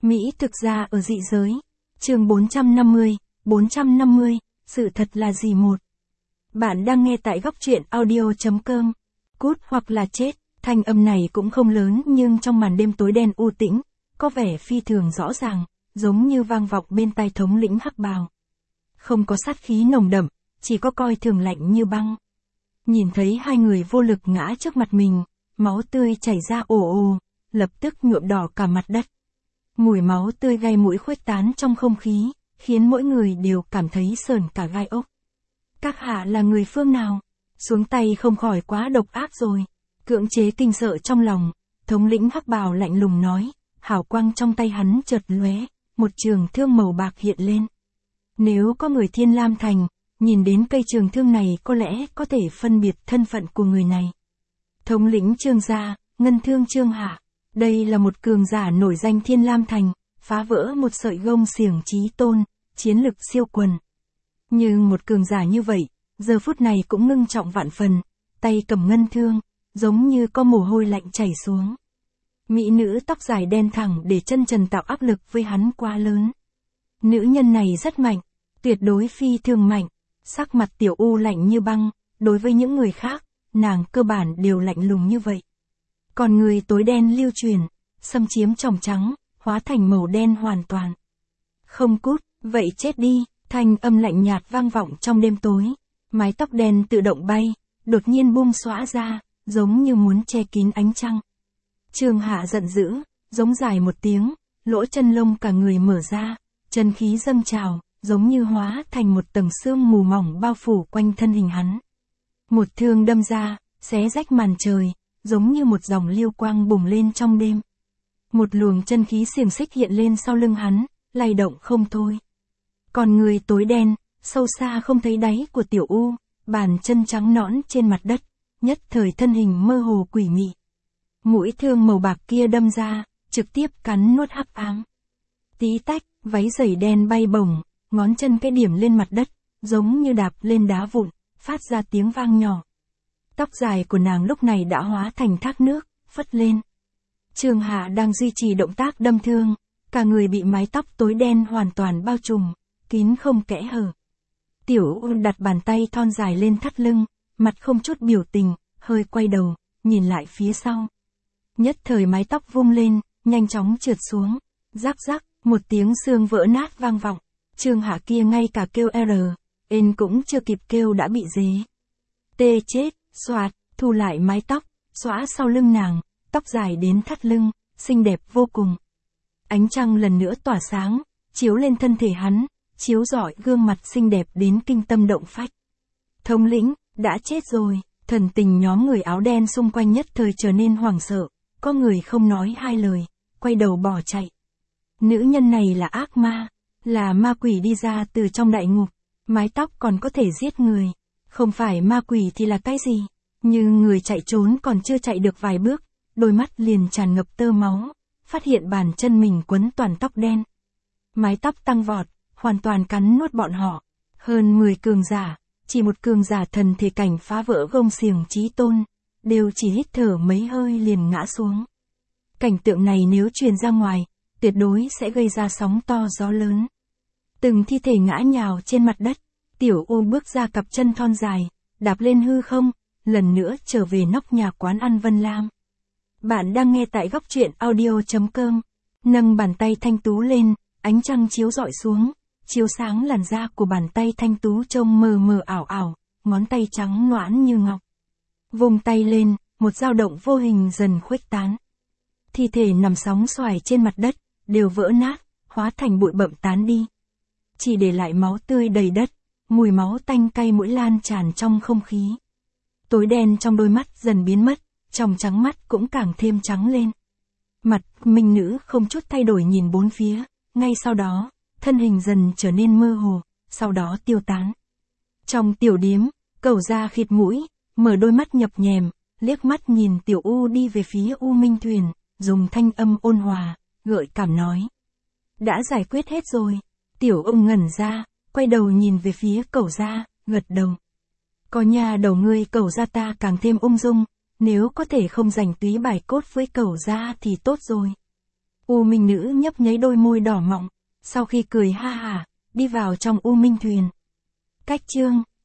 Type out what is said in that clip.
Mỹ thực ra ở dị giới. Chương 450, sự thật là gì một. Bạn đang nghe tại góc truyện audio.com. Cút hoặc là chết, thanh âm này cũng không lớn nhưng trong màn đêm tối đen u tĩnh, có vẻ phi thường rõ ràng, giống như vang vọng bên tai thống lĩnh hắc bào. Không có sát khí nồng đậm, chỉ có coi thường lạnh như băng. Nhìn thấy hai người vô lực ngã trước mặt mình, máu tươi chảy ra ồ ồ, lập tức nhuộm đỏ cả mặt đất. Mùi máu tươi gây mũi khuếch tán trong không khí, khiến mỗi người đều cảm thấy sởn cả gai ốc. Các hạ là người phương nào? Xuống tay không khỏi quá độc ác rồi. Cưỡng chế kinh sợ trong lòng, thống lĩnh hắc bào lạnh lùng nói, hào quang trong tay hắn chợt lóe, một trường thương màu bạc hiện lên. Nếu có người Thiên Lam Thành, nhìn đến cây trường thương này có lẽ có thể phân biệt thân phận của người này. Thống lĩnh Trương gia, ngân thương Trương Hạ. Đây là một cường giả nổi danh Thiên Lam Thành, phá vỡ một sợi gông xiềng chí tôn, chiến lực siêu quần. Nhưng một cường giả như vậy, giờ phút này cũng ngưng trọng vạn phần, tay cầm ngân thương, giống như có mồ hôi lạnh chảy xuống. Mỹ nữ tóc dài đen thẳng để chân trần tạo áp lực với hắn quá lớn. Nữ nhân này rất mạnh, tuyệt đối phi thường mạnh, sắc mặt Tiểu U lạnh như băng, đối với những người khác, nàng cơ bản đều lạnh lùng như vậy. Còn người tối đen lưu truyền, xâm chiếm tròng trắng, hóa thành màu đen hoàn toàn. Không cút, vậy chết đi, thanh âm lạnh nhạt vang vọng trong đêm tối. Mái tóc đen tự động bay, đột nhiên bung xõa ra, giống như muốn che kín ánh trăng. Trương Hạ giận dữ, giống dài một tiếng, lỗ chân lông cả người mở ra, chân khí dâng trào, giống như hóa thành một tầng sương mù mỏng bao phủ quanh thân hình hắn. Một thương đâm ra, xé rách màn trời, giống như một dòng liêu quang bùng lên trong đêm. Một luồng chân khí xiềng xích hiện lên sau lưng hắn, lay động không thôi. Còn người tối đen, sâu xa không thấy đáy của Tiểu U, bàn chân trắng nõn trên mặt đất, nhất thời thân hình mơ hồ quỷ mị. Mũi thương màu bạc kia đâm ra, trực tiếp cắn nuốt hắc ám. Tí tách, váy giày đen bay bổng, ngón chân cái điểm lên mặt đất, giống như đạp lên đá vụn, phát ra tiếng vang nhỏ. Tóc dài của nàng lúc này đã hóa thành thác nước, phất lên. Trương Hạ đang duy trì động tác đâm thương, cả người bị mái tóc tối đen hoàn toàn bao trùm, kín không kẽ hở. Tiểu U đặt bàn tay thon dài lên thắt lưng, mặt không chút biểu tình, hơi quay đầu, nhìn lại phía sau. Nhất thời mái tóc vung lên, nhanh chóng trượt xuống, rắc rắc, một tiếng xương vỡ nát vang vọng. Trương Hạ kia ngay cả kêu N cũng chưa kịp kêu đã bị dế. Tê chết, xoạt, thu lại mái tóc, xõa sau lưng nàng, tóc dài đến thắt lưng, xinh đẹp vô cùng. Ánh trăng lần nữa tỏa sáng, chiếu lên thân thể hắn, chiếu rọi gương mặt xinh đẹp đến kinh tâm động phách. Thống lĩnh, đã chết rồi, thần tình nhóm người áo đen xung quanh nhất thời trở nên hoảng sợ, có người không nói hai lời, quay đầu bỏ chạy. Nữ nhân này là ác ma, là ma quỷ đi ra từ trong đại ngục, mái tóc còn có thể giết người, không phải ma quỷ thì là cái gì? Nhưng người chạy trốn còn chưa chạy được vài bước, đôi mắt liền tràn ngập tơ máu, phát hiện bàn chân mình quấn toàn tóc đen. Mái tóc tăng vọt, hoàn toàn cắn nuốt bọn họ. Hơn 10 cường giả, chỉ một cường giả thần thể cảnh phá vỡ gông xiềng chí tôn, đều chỉ hít thở mấy hơi liền ngã xuống. Cảnh tượng này nếu truyền ra ngoài, tuyệt đối sẽ gây ra sóng to gió lớn. Từng thi thể ngã nhào trên mặt đất, Tiểu U bước ra cặp chân thon dài, đạp lên hư không, lần nữa trở về nóc nhà quán ăn Vân Lam. Bạn đang nghe tại góc truyện audio.com, nâng bàn tay thanh tú lên, ánh trăng chiếu rọi xuống, chiếu sáng làn da của bàn tay thanh tú trông mờ mờ ảo ảo, ngón tay trắng nõn như ngọc. Vùng tay lên, một dao động vô hình dần khuếch tán. Thi thể nằm sóng xoài trên mặt đất, đều vỡ nát, hóa thành bụi bặm tán đi. Chỉ để lại máu tươi đầy đất, mùi máu tanh cay mũi lan tràn trong không khí. Tối đen trong đôi mắt dần biến mất, tròng trắng mắt cũng càng thêm trắng lên. Mặt minh nữ không chút thay đổi nhìn bốn phía, ngay sau đó, thân hình dần trở nên mơ hồ, sau đó tiêu tán. Trong tiểu điếm, Cẩu Gia khịt mũi, mở đôi mắt nhập nhèm, liếc mắt nhìn Tiểu U đi về phía U Minh Thuyền, dùng thanh âm ôn hòa, gợi cảm nói. Đã giải quyết hết rồi. Tiểu U ngẩn ra, quay đầu nhìn về phía Cẩu Gia, gật đầu. Có nhà đầu ngươi Cẩu Gia ta càng thêm ung dung, nếu có thể không giành túy bài cốt với Cẩu Gia thì tốt rồi. U minh nữ nhấp nháy đôi môi đỏ mọng, sau khi cười ha hả, đi vào trong U minh thuyền. Cách chương